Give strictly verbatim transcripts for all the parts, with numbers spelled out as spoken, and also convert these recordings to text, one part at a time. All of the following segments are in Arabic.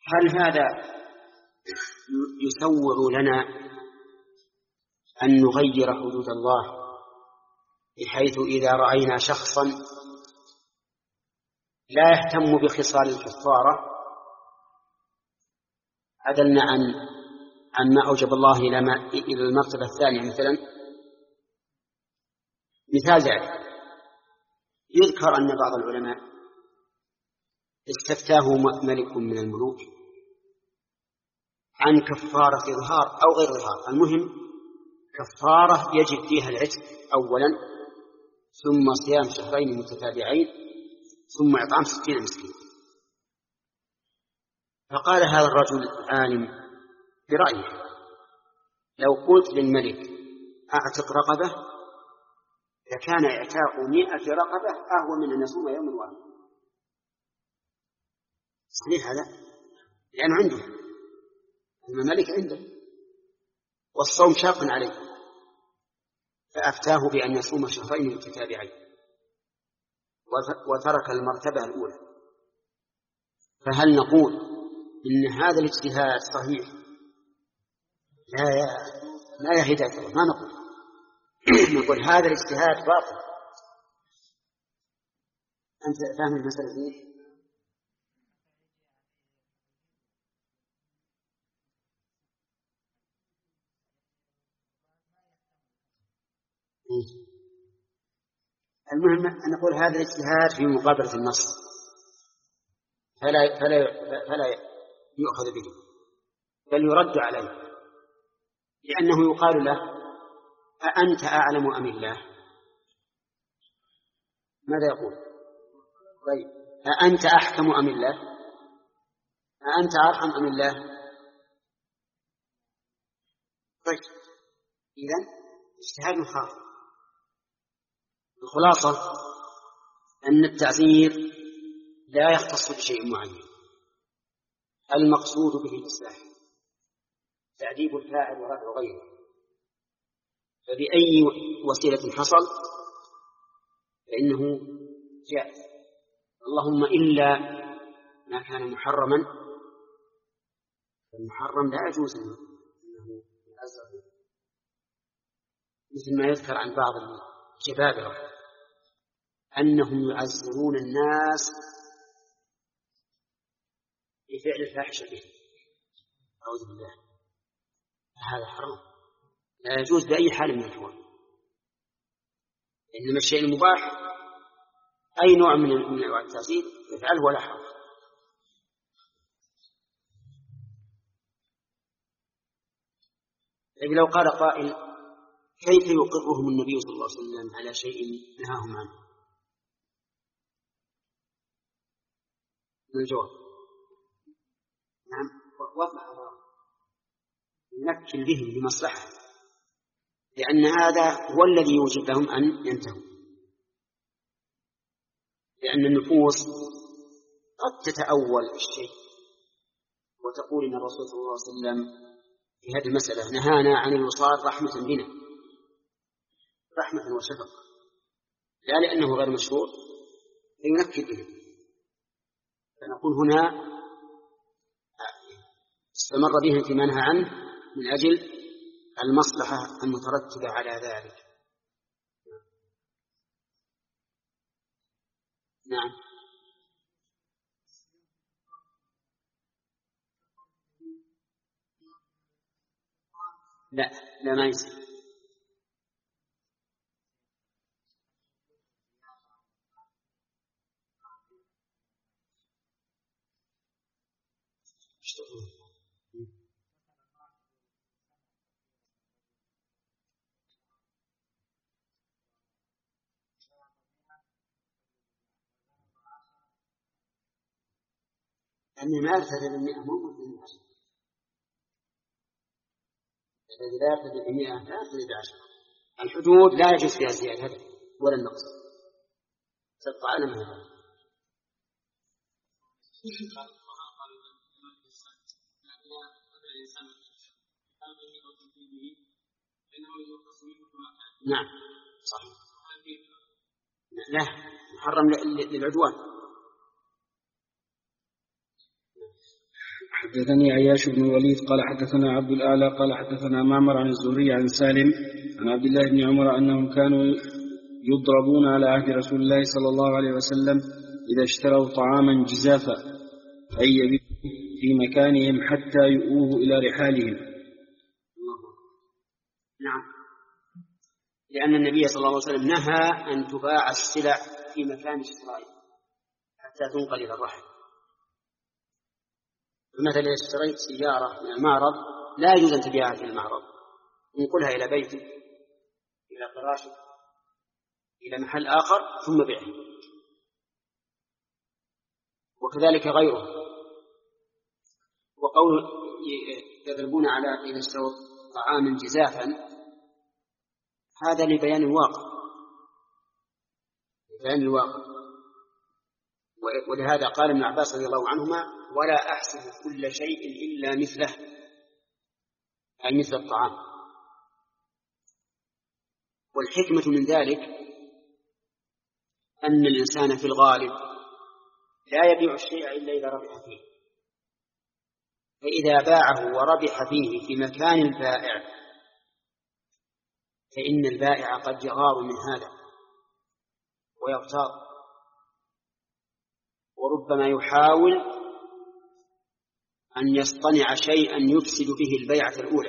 هل هذا يسوغ لنا أن نغير حدود الله، بحيث إذا رأينا شخصا لا يهتم بخصال الكفارة عدلنا عن عما أوجب الله إلى المرتبة الثانية؟ مثلا مثال ذلك يذكر أن بعض العلماء استفتاه ملك من الملوك عن كفارة إظهار أو غير إظهار، المهم كفارة يجب فيها العتق أولا، ثم صيام شهرين متتابعين، ثم إطعام ستين مسكين. فقال هذا الرجل العالم برأيه: لو قلت للملك أعتق رقبة لكان اعتاق مئة رقبة أهون من أن يصوم يوم واحد. صحيح هذا؟ لأنه عنده الملك عنده والصوم شاق عليه، فأفتاه بأن يصوم شهرين متتابعين وترك المرتبة الأولى. فهل نقول إن هذا الاجتهاد صحيح؟ لا يا لا يا هداية الله، ما نقول نقول هذا الاجتهاد باطل. أنت فاهم المسألة دي؟ المهم أن نقول هذا الاجتهاد في مقابلة النص، فلا فلا فلا يؤخذ به، بل يرد عليه، لأنه يقال له: أأنت أعلم أم الله؟ ماذا يقول؟ طيب أأنت أحكم أم الله؟ أأنت أرحم أم الله؟ طيب إذن اجتهاد خاطئ. الخلاصة أن التعزير لا يختص بشيء معين، المقصود به الإصلاح، تعذيب الفاعل ورفع غيره، فبأي وسيلة حصل فإنه جائز، اللهم إلا ما كان محرما، فالمحرم لا يجوز أنه يعزر، مثل ما يذكر عن بعض الجبابرة أنهم يعزرون الناس بفعل الفاحشة به، أعوذ بالله، هذا حرام، لا يجوز بأي حال من الأحوال. إنما الشيء المباح أي نوع من من أنواع التعزير يفعله ولا حرج. لكن لو قال قائل: كيف يقرهم النبي صلى الله عليه وسلم على شيء نهاهم عنه؟ الجواب: نعم، وضع ينكل بهم لمصلحة، لأن هذا هو الذي يوجب لهم أن ينتهوا، لأن النفوس قد تتأول الشيء وتقول إن الرسول صلى الله عليه وسلم في هذه المسألة نهانا عن الوصال رحمة بنا، رحمة وشفقة، لا لأنه غير مشروع فينكل بهم. فنقول هنا استمر بهم فيما نهى عنه من أجل المصلحة المترتبة على ذلك. نعم. لا لا ما يصير. أني ما أرتدى بالمئة مو من عشرة، الذي لا يرتدى بالمئة لا يرتدى بعشرة. الحدود لا يجوز فيها الزيادة ولا النقص، تبقى على ما هي. نعم صحيح. لا محرم للعدوان. حدثني عياش بن الوليد قال حدثنا عبد الأعلى قال حدثنا معمر عن الزهري عن سالم عن عبد الله بن عمر أنهم كانوا يضربون على عهد رسول الله صلى الله عليه وسلم إذا اشتروا طعاما جزافا أي يبيعوا في مكانهم حتى يؤوه إلى رحالهم. نعم، لأن النبي صلى الله عليه وسلم نهى أن تباع السلع في مكان اشترائها حتى تنقل إلى الرحل. مثلا إذا اشتريت سيارة من المعرض لا يجوز أن تبيعها في المعرض، انقلها إلى بيتك إلى فراشك إلى محل آخر ثم بيعها. وكذلك غيره. وقول يضربون على إذا اشتروا طعاما جزافا هذا لبيان الواقع، لبيان الواقع. ولهذا قال ابن عباس رضي الله عنهما: ولا أحسب كل شيء إلا مثله، أي مثل الطعام. والحكمة من ذلك أن الإنسان في الغالب لا يبيع الشيء إلا إذا ربح فيه، فإذا باعه وربح فيه في مكان البائع فإن البائع قد يغار من هذا ويغتاظ، وربما يحاول أن يصطنع شيئا يفسد به البيعة الأولى،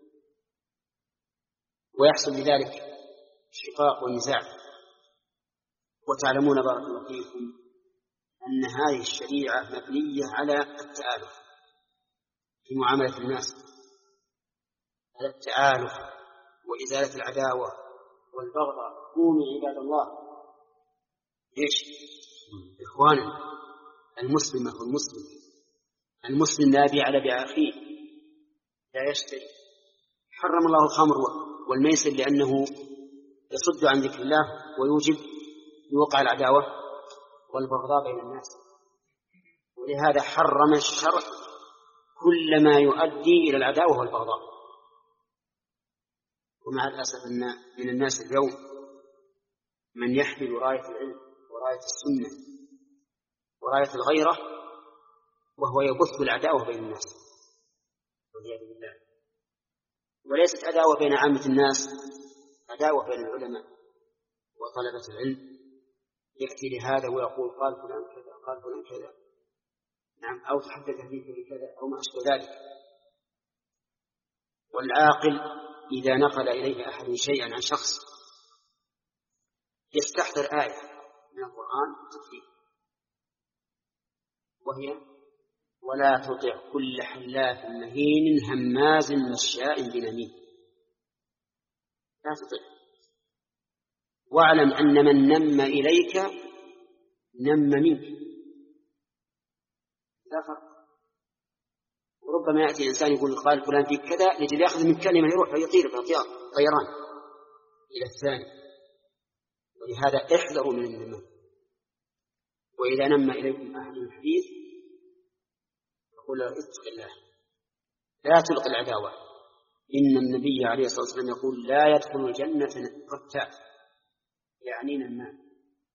ويحصل بذلك شقاق ونزاع. وتعلمون بارك الله فيكم أن هذه الشريعة مبنية على التآلف في معاملة الناس، على التآلف وإزالة العداوة والبغضاء. كونوا عباد الله إيش إخوانا، المسلم أخو المسلم، المسلم لا يبيع على بيع أخيه، لا يشتري. حرم الله الخمر والميسر لأنه يصد عن ذكر الله ويوجب يوقع العداوة والبغضاء بين الناس. ولهذا حرم الشرع كل ما يؤدي إلى العداوة والبغضاء. ومع الأسف أن من الناس اليوم من يحمل راية العلم وراية السنة وراية الغيرة وهو يبث العداوة بين الناس والعياذ بالله. وليست عداوة بين عامة الناس، عداوة بين العلماء وطلبة العلم. يأتي لهذا ويقول قال فلان كذا قال فلان كذا، نعم، أو تحدث فيه بكذا أو ما أشبه ذلك. والعاقل إذا نقل إليه أحد شيئا عن شخص يستحضر آية من القرآن تكفيه، وهي: ولا تطع كل حلاف مهين هماز مشاء بنميم. لا تطع، واعلم أن من نم إليك نم منك، لا فرق. وربما يأتي إنسان يقول قال فلان فيك كذا لجل يأخذ من كلمة يروح ويطير بطيار طيران إلى الثاني. ولهذا احذروا من النمام. وإذا نم إليكم أحد الحديث فقل اتق الله، لا تلق العداوة. إن النبي عليه الصلاة والسلام يقول: لا يدخل الجنة قتال، يعني نمام.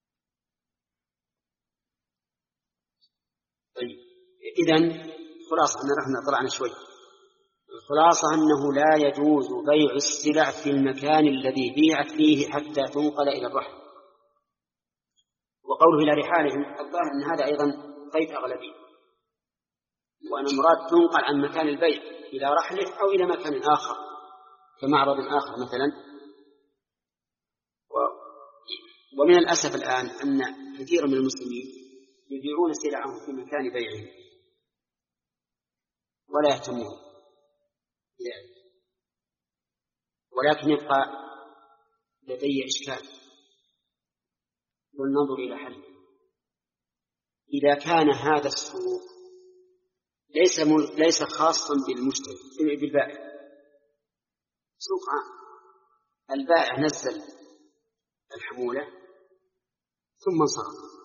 طيب، إذن خلاصة أن نحن طلعنا شوي. الخلاصة أنه لا يجوز بيع السلع في المكان الذي بيعت فيه حتى تنقل إلى الرحل. وقوله إلى رحالهم الظاهر أن هذا أيضا قيد أغلبي، وأن المراد تنقل عن مكان البيع إلى رحله أو إلى مكان آخر كمعرض آخر مثلا. ومن الأسف الآن أن كثير من المسلمين يبيعون سلعهم في مكان بيعهم ولا يهتمون يعني. ولكن يبقى لدي إشكال والنظر إلى حل. إذا كان هذا السوق ليس ليس خاصا بالمشتري بالبائع، سوق عام، البائع نزل الحمولة ثم انصرف،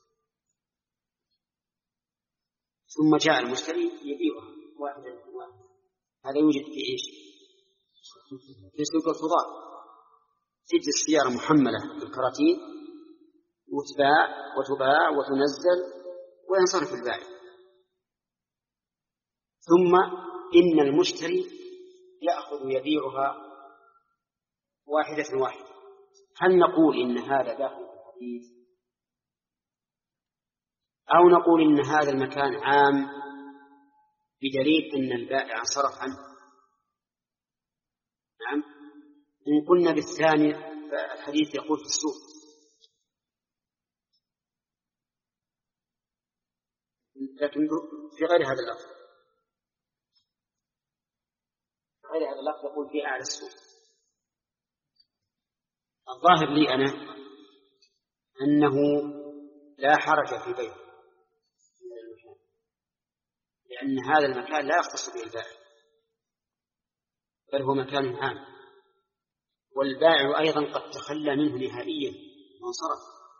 ثم جاء المشتري يبيعها واحدا واحدا. هذا يوجد في إيش؟ في سوق الخضار. تجي السيارة محملة بالكراتين وتباع وتباع وتنزل وينصرف البائع. ثم إن المشتري يأخذ يبيعها واحدة واحدة. هل نقول إن هذا داخل في الحديث أو نقول إن هذا المكان عام بدليل أن البائع انصرف عنه؟ نعم، إن قلنا بالثاني فالحديث يقول في السوق، لكن في غير هذا اللفظ، في غير هذا اللفظ يقول في أعلى السوق. الظاهر لي أنا أنه لا حرج في بيعه، لأن هذا المكان لا يختص به البائع بل هو مكان عام، والبائع أيضا قد تخلى منه نهائيا وانصرف.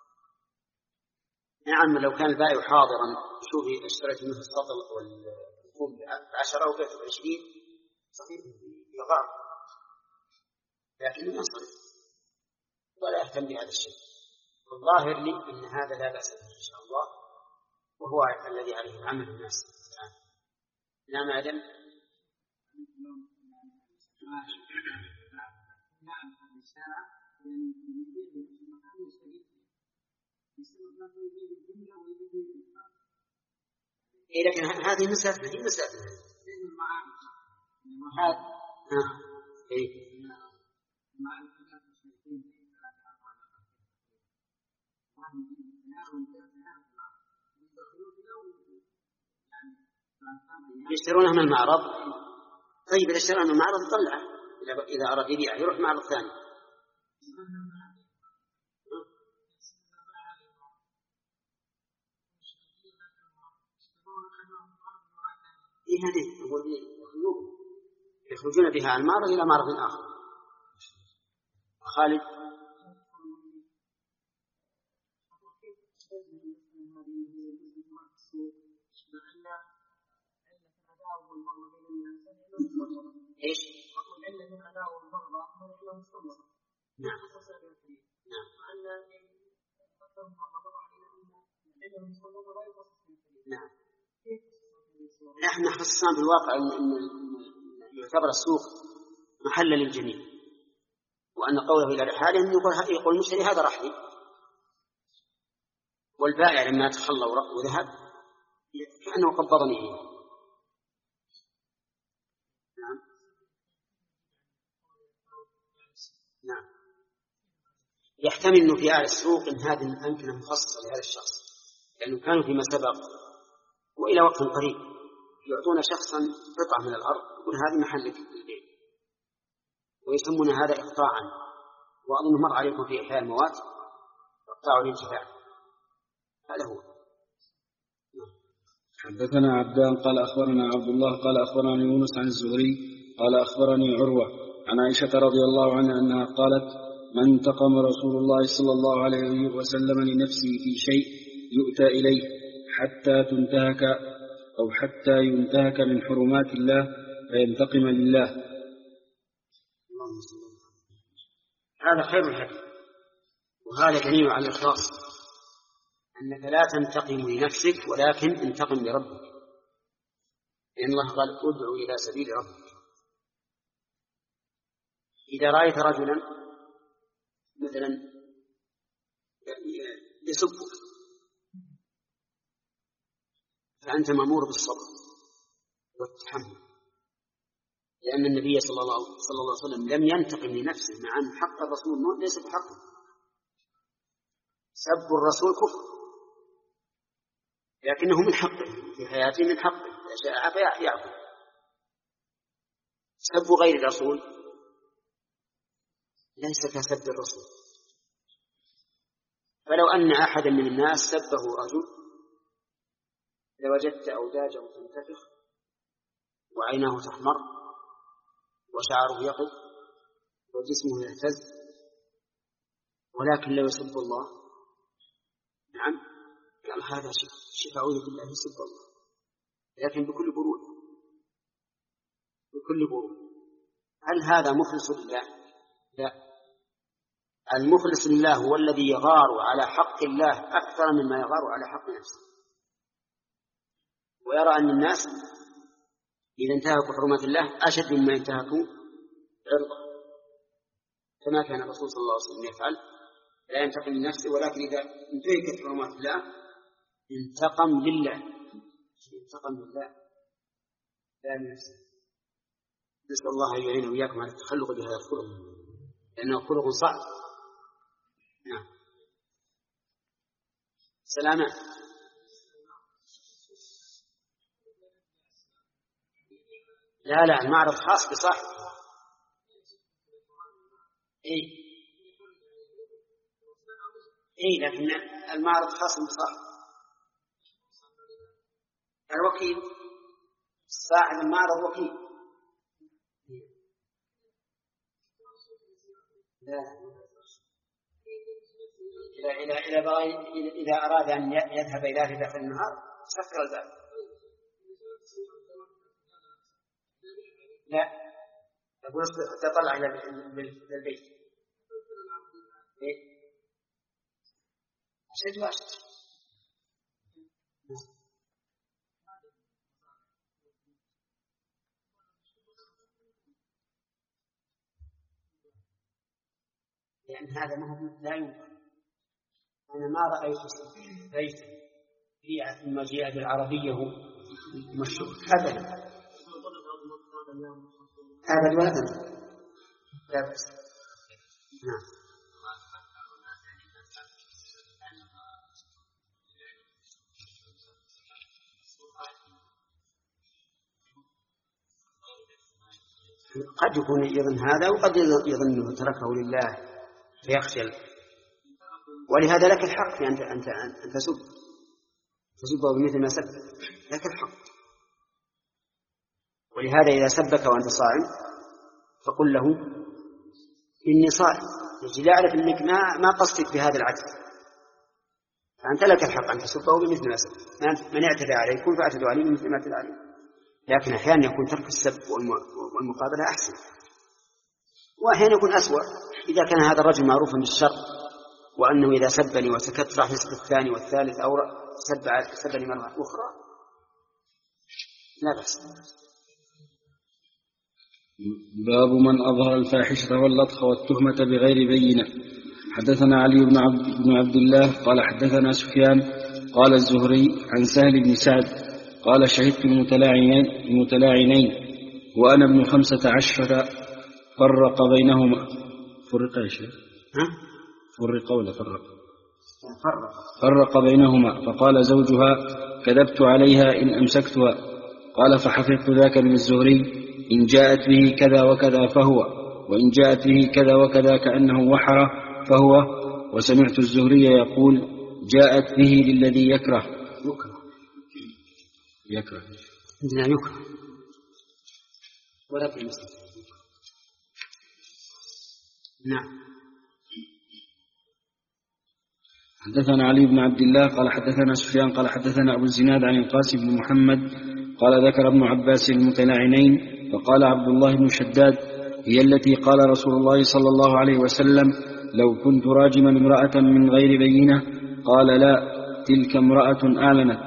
نعم، لو كان البائع حاضرا شوفي اشتريت منه السطل والفوم بعشرة وبيته بعشرين صحيح يغار، لكن ينصرف ولا يهتم بهذا الشيء. والظاهر لي أن هذا لا بأس به إن شاء الله، وهو الذي عليه العمل الناس الآن. نعم عدم إيه، لكن هذه مسافة هي مسافة هذا ها إيه يشترونها من المعرض. طيب إذا اشترى من المعرض يطلعه، إذا أراد يبيع يروح معرض ثاني. إيه هذه يخرجون بها عن المعرض إلى معرض آخر. خالد إيش؟ نعم نعم. نحن خصصنا بالواقع أن يعتبر السوق محلا للجميع، وأن قوله إلى رحاله يقول يقول المشتري هذا رحلي، والبائع لما تخلى وذهب كأنه قبضني إياه. نعم نعم. يحتمل أنه في أعلى السوق إن هذه الأمكنة مخصصة لهذا الشخص، لأنه كانوا فيما سبق وإلى وقت قريب يعطون شخصا قطعة من الأرض يقول هذه محلك البيت، ويسمون هذا إقطاعا، وأظن مر عليكم في إحياء الموات إقطاع الانتفاع. هذا هو. حدثنا عبدان قال أخبرنا عبد الله قال أخبرنا يونس عن الزهري قال أخبرني عروة عن عائشة رضي الله عنها أنها قالت: ما انتقم رسول الله صلى الله عليه وسلم لنفسه في شيء يؤتى إليه حتى تنتهك أو حتى ينتهك من حرمات الله فينتقم لله. هذا خير الهدي، وهذا دليل على الإخلاص، أنك لا تنتقم لنفسك ولكن انتقم لربك، لأن الله قال: ادعو إلى سبيل ربك. إذا رأيت رجلا مثلا يسبك فأنت مأمور بالصبر والتحمل، لأن النبي صلى الله عليه وسلم لم ينتقم لنفسه، مع أن حق الرسول ليس بحقه. سب الرسول كفر، لكنه من حقه في حياته، من حقه إذا شاء عفا يعفو. سب غير الرسول ليس كسب الرسول. فلو أن أحدا من الناس سبه رجل لوجدت أوداجه تنتفخ وعيناه تحمر وشعره يقف وجسمه يهتز، ولكن لو يسب الله نعم قال هذا شفاء أعوذ بالله يسب الله، لكن بكل برود بكل برود. هل هذا مخلص لله؟ لا. المخلص لله هو الذي يغار على حق الله أكثر مما يغار على حق نفسه، ويرى أن الناس إذا انتهكوا حرمات الله أشد مما ينتهكوا عرضه، كما كان الرسول صلى الله عليه وسلم يفعل، لا ينتقم من نفسه، ولكن إذا انتهكت حرمات الله انتقم لله، انتقم لله لا لنفسه. نسأل الله أن يعين وإياكم على التخلق بهذا الخلق، لأنه خلق صعب. نعم. سلامة. لا لا، المعرض خاص بصاحبه. إيه إيه، لكن المعرض خاص بصاحبه. الوكيل صاحب المعرض وكيل. لا، إذا إذا بغى إذا أراد أن يذهب إلى في داخل النهار سكر الباب. لا، أقول تطلع إلى البيت. إيه؟ أشد وأشد. لأن هذا ما هو لا يمكن. أنا ما رأيت بيتا بيع ثم جاء بالعربية مشهور أبدا أبدا ولا أبدا. لا بأس. نعم. قد يكون يظن هذا وقد يظن تركه لله فيخجل، ولهذا لك الحق في أن أنت أن تسب تسبه بمثل ما سب، لك الحق. ولهذا إذا سبك وأنت صائم فقل له إني صائم، يجي يعرف أنك ما ما قصدك بهذا العكس، فأنت لك الحق أن تسبه بمثل ما سب. من اعتدى عليكم فاعتدوا عليه بمثل ما اعتدى عليه. لكن أحيانا يكون ترك السب والمقابلة أحسن، وأحيانا يكون أسوأ. إذا كان هذا الرجل معروفا بالشر وأنه إذا سبني وسكت راح يسب الثاني والثالث أو سب سبني مرة أخرى، لا بأس. باب من أظهر الفاحشة واللطخ والتهمة بغير بينة. حدثنا علي بن عبد, بن عبد الله قال حدثنا سفيان قال الزهري عن سهل بن سعد قال شهدت المتلاعنين, المتلاعنين وأنا ابن خمسة عشر فرق بينهما. فرق يا شيخ؟ فرق ولا فرق؟ فرق. فرق بينهما، فقال زوجها كذبت عليها إن أمسكتها. قال فحفظت ذاك من الزهري إن جاءت به كذا وكذا فهو، وإن جاءت به كذا وكذا كأنه وحر فهو. وسمعت الزهري يقول جاءت به للذي يكره. يكره يكره لا يكره ولا في مسلم. نعم. حدثنا علي بن عبد الله قال حدثنا سفيان قال حدثنا أبو الزناد عن القاسم بن محمد قال ذكر ابن عباس المتلاعنين فقال عبد الله بن شداد هي التي قال رسول الله صلى الله عليه وسلم لو كنت راجما امرأة من غير بينة. قال لا، تلك امرأة أعلنت.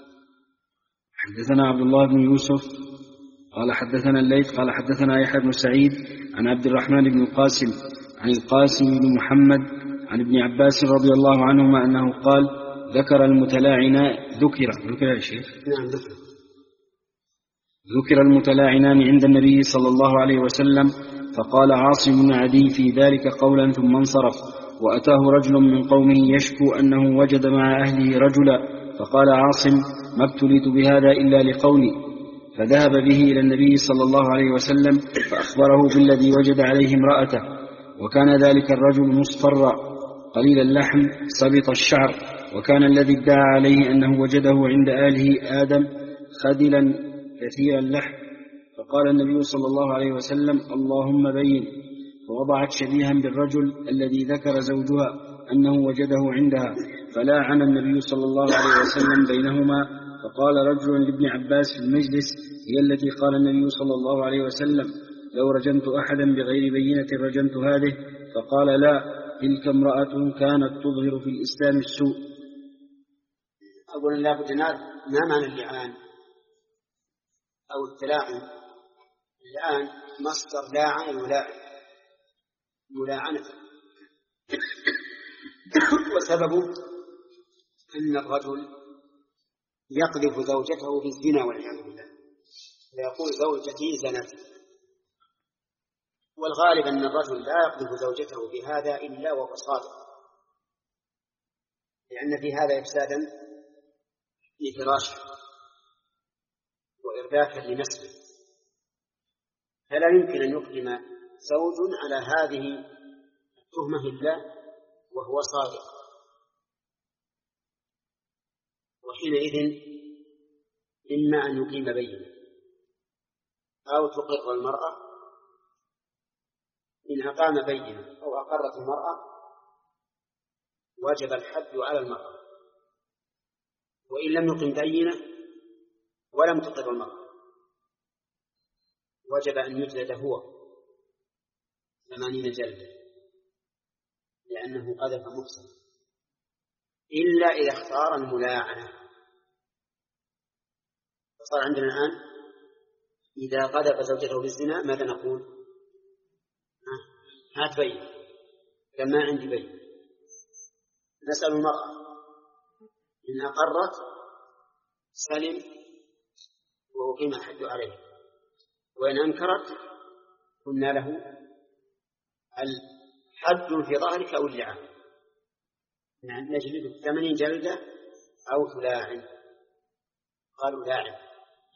حدثنا عبد الله بن يوسف قال حدثنا الليث قال حدثنا يحيى بن سعيد عن عبد الرحمن بن القاسم عن القاسم بن محمد عن ابن عباس رضي الله عنهما أنه قال ذكر المتلاعنان ذكر ذكر يا شيخ نعم ذكر ذكر المتلاعنان عند النبي صلى الله عليه وسلم، فقال عاصم بن عدي في ذلك قولا ثم انصرف. وأتاه رجل من قومه يشكو أنه وجد مع أهله رجلا، فقال عاصم ما ابتليت بهذا إلا لقولي. فذهب به إلى النبي صلى الله عليه وسلم فأخبره بالذي وجد عليه امرأته، وكان ذلك الرجل مصفرا قليل اللحم سبط الشعر، وكان الذي ادعى عليه أنه وجده عند آله آدم خدلا كثير اللحم. فقال النبي صلى الله عليه وسلم اللهم بين. فوضعت شبيها بالرجل الذي ذكر زوجها أنه وجده عندها، فلاعن النبي صلى الله عليه وسلم بينهما. فقال رجل لابن عباس في المجلس هي التي قال النبي صلى الله عليه وسلم لو رجمت أحدا بغير بينة رجمت هذه. فقال لا، تلك امرأة كانت تظهر في الإسلام السوء. أقول لا بد ما معنى اللعان؟ أو التلاعن. الآن مصدر لاعن يلاعن ملاعنة، وسببه أن الرجل يقذف زوجته بالزنا والعياذ بالله، فيقول زوجتي زنت. والغالب أن الرجل لا يقذف زوجته بهذا إلا وهو صادق، لأن في هذا إفسادا لفراشه وإردافا لنسله، فلا يمكن أن يقدم زوج على هذه التهمة إلا وهو صادق، وحينئذ إما أن يقيم بينة أو تقر المرأة. إن أقام بينة أو أقرت المرأة وجب الحد على المرأة، وإن لم يقم بينة ولم تقر المرأة وجب أن يجلد هو ثمانين جلدة، لأنه قذف محسن، إلا إذا اختار الملاعنة. فصار عندنا الآن إذا قذف زوجته بالزنا ماذا نقول؟ هات بين، لما عندي بين. نسأل المرأة إن أقرت سلم وأقيم الحد عليه، وإن أنكرت قلنا له الحد في ظهرك أو اللعان، يعني نجلد ثمانين جلدة أو تلاعن. قالوا لاعن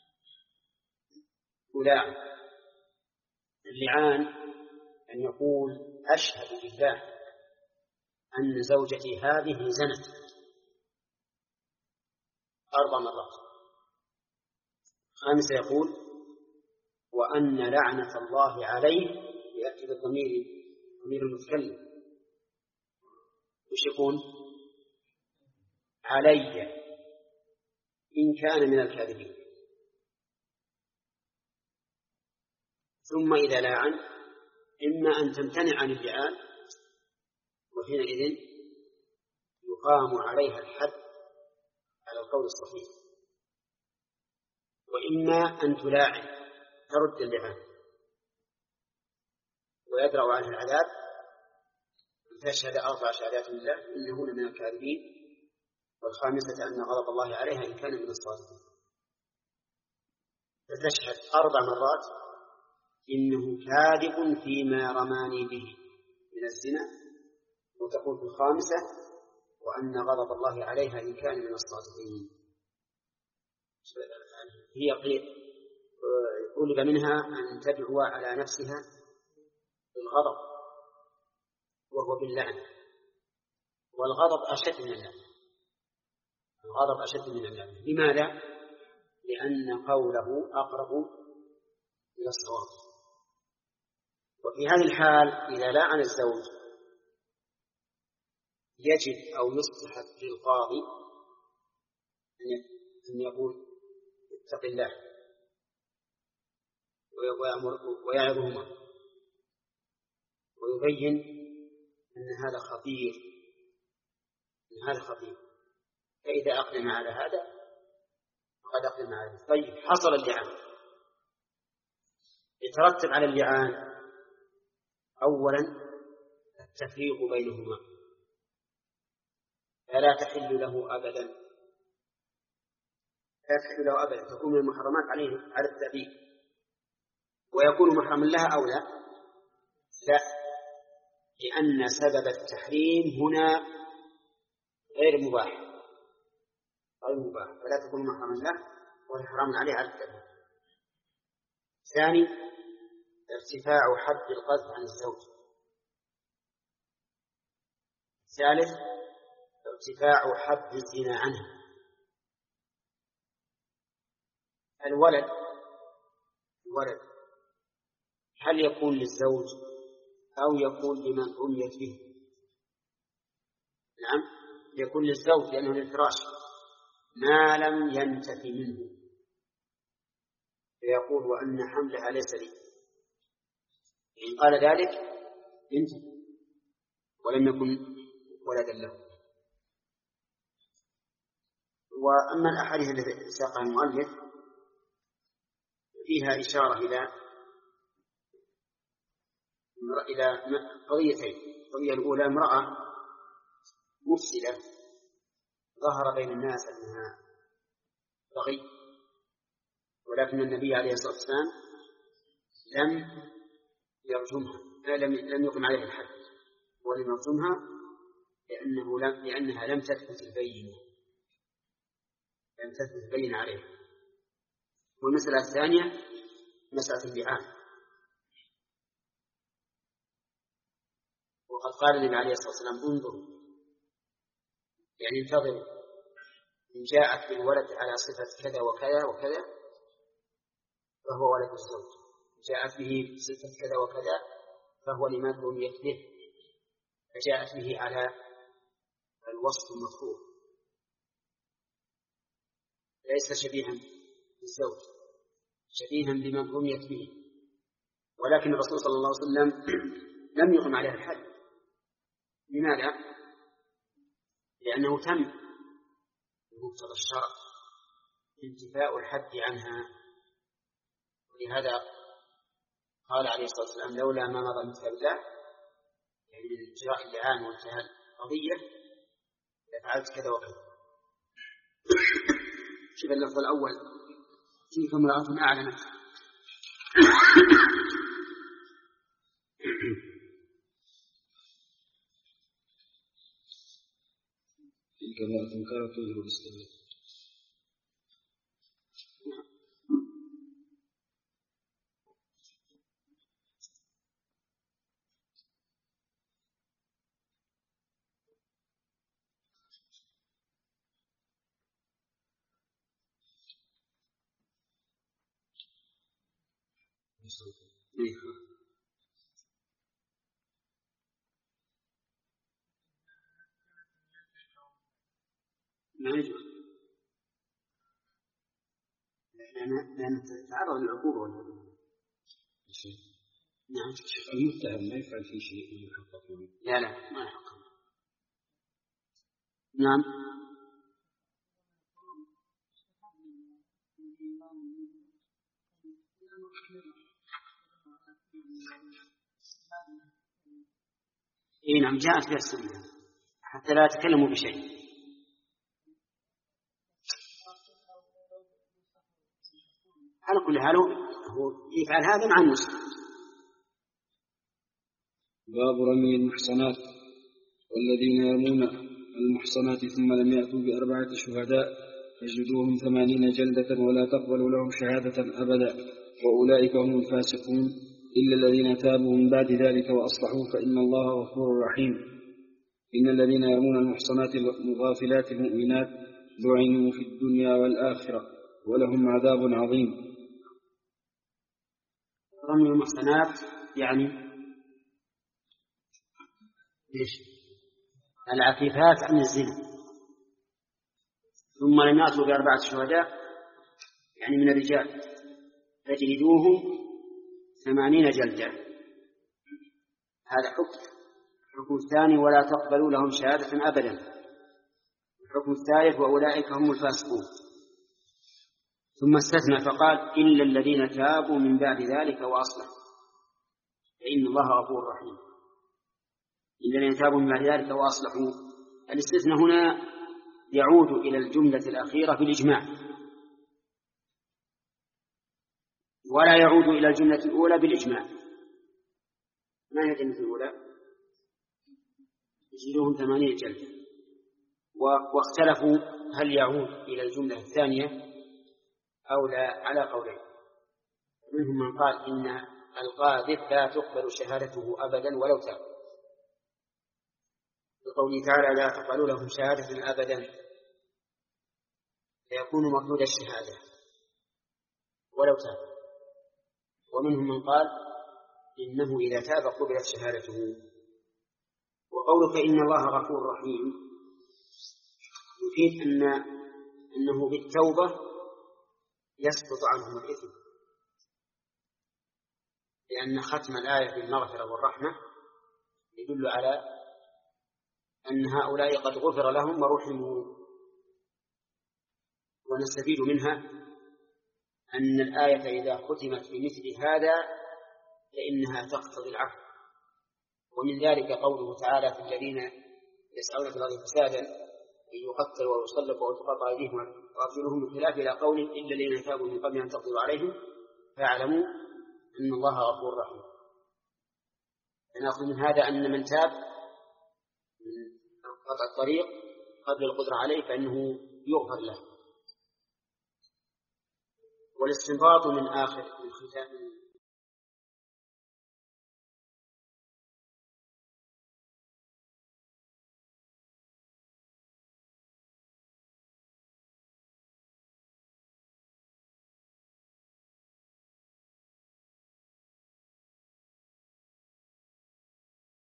تلاعن. اللعان أن يقول أشهد بالله أن زوجتي هذه زنت أربع مرات. خامسة يقول وأن لعنة الله عليه، يأتي بالضمير ضمير المتكلم، وش يكون؟ علي إن كان من الكاذبين. ثم إذا لعن إما أن تمتنع عن اللعان، وحينئذ يقام عليها الحد على القول الصحيح، وإما أن تلاعن ترد اللعان ويدرأ عنها العذاب، أن تشهد أربع شهادات لله إنهن من الكاذبين، والخامسة أن غضب الله عليها إن كان من الصادقين. فتشهد أربع مرات إنه كاذب فيما رماني به من الزنا، وتقول في الخامسة وأن غضب الله عليها إن كان من الصادقين. هي طلب منها أن تدعو على نفسها بالغضب وهو باللعنة، والغضب أشد من اللعنة. الغضب أشد من اللعنة. لماذا؟ لأن قوله أقرب إلى الصواب. وفي هذه الحال إذا لعن الزوج يجب أو يستحب للقاضي أن يقول اتق الله ويعظهما ويبين أن هذا خطير أن هذا خطير فإذا أقدم على هذا فقد أقدم على هذا. طيب، حصل اللعان، يترتب على اللعان أولا التفريق بينهما، فلا تحل له أبدا لا تحل له أبدا تكون من المحرمات عليه على التأبيد، ويكون محرما لها أو لا؟ لا، لأن سبب التحريم هنا غير مباح غير مباح فلا تكون محرما له ولا حرام عليه على التأبيد. ثاني، ارتفاع حد القذف عن الزوج. ثالث، ارتفاع حد الزنا عنه. الولد الولد هل يكون للزوج أو يكون لمن رميت به؟ نعم، يكون للزوج لأنه للفراش ما لم ينتفي منه، فيقول وأن حملها ليس لي. إن قال ذلك انتهى ولم يكن ولدا له. وأما الأحاديث التي ساقها المؤلف فيها إشارة إلى إلى قضيتين. القضية الأولى امرأة مفسدة ظهر بين الناس أنها بغي، ولكن النبي عليه الصلاة والسلام لم يرجمها، لم لم يقم عليها الحد، ولم يرجمها لأنه لم لأنها لم تثبت البينة لم تثبت البينة عليها. والمسألة الثانية مسألة اللعان، وقد قال النبي عليه الصلاة والسلام انظروا، يعني انتظروا، إن جاءت بالولد على صفة كذا وكذا وكذا فهو ولد الزوج، جاءت به صفة كذا وكذا فهو لما بنيت به، فجاءت به على الوصف المذكور ليس شبيها بالزوج، شبيها بما بنيت به. ولكن الرسول صلى الله عليه وسلم لم يقم عليها الحد. لماذا؟ لأنه تم بمقتضى الشرع انتفاء الحد عنها، ولهذا قال عليه الصلاة والسلام لولا ما مضى من كتاب الله، يعني من إجراء اللعان وانتهاء القضية لفعلت كذا وكذا. شوف اللفظ الأول تلك امرأة أعلنت تلك امرأة كانت تظهر الإسلام. ما يجوز لأن تتعرض للعقوبة والعقوبة. نعم. المتهم ما يفعل في شيء من يحقق منه. لا لا ما يحقق. نعم. إيه نعم جاءت في السنة حتى لا يتكلموا بشيء. على كل حال هو يفعل هذا مع المسلم. باب رمي المحصنات. والذين يرمون المحصنات ثم لم يأتوا بأربعة شهداء فاجلدوهم ثمانين جلدة ولا تقبلوا لهم شهادة أبدا وأولئك هم الفاسقون إلا الذين تابوا من بعد ذلك وأصلحوا فإن الله غفور رحيم. إن الذين يرمون المحصنات الغافلات المؤمنات لعنوا في الدنيا والآخرة ولهم عذاب عظيم. رمي المحصنات يعني إيش؟ العفيفات عن الزنا ثم لم يأتوا بأربعة شهداء يعني من الرجال فجلدوهم ثمانين جلدة. هذا حكم. الحكم الثاني ولا تقبلوا لهم شهادة أبدا. الحكم الثالث وأولئك هم الفاسقون. ثم استثنى فقال إلا الذين تابوا من بعد ذلك وأصلحوا فإن الله غفور رحيم. إلا الذين تابوا من بعد ذلك وأصلحوا. الاستثناء هنا يعود إلى الجملة الأخيرة بالإجماع ولا يعود إلى الجملة الأولى بالإجماع. ما هي الجملة الأولى؟ يجلدوهم ثمانية جلدة. واختلفوا هل يعود إلى الجملة الثانية أو لا على قولين. منهم من قال إن القاذف لا تقبل شهادته أبدا ولو تاب بقوله تعالى لا تقبلوا لهم شهادة أبدا فيكون مردود الشهادة ولو تاب. ومنهم من قال إنه إذا تاب قبلت شهادته. وقوله فإن الله غفور رحيم يفيد أن أنه بالتوبة يسقط عنهم الإثم لأن ختم الآية بالمغفرة والرحمة يدل على أن هؤلاء قد غفر لهم ورحموا. ونستفيد منها أن الآية إذا ختمت بمثل هذا فإنها تقتضي العفو. ومن ذلك قوله تعالى: في الذين يسعون في الأرض فسادا أن يقتلوا ويصلبوا وتقطع أيديهم وأرجلهم من خلاف إلى قوله: إلا الذين تابوا من قبل أن تقدروا عليهم فاعلموا أن الله غفور رحيم. فنأخذ من هذا أن من تاب من قطع الطريق قبل القدرة عليه فإنه يغفر له. والاستنباط من آخر من ختام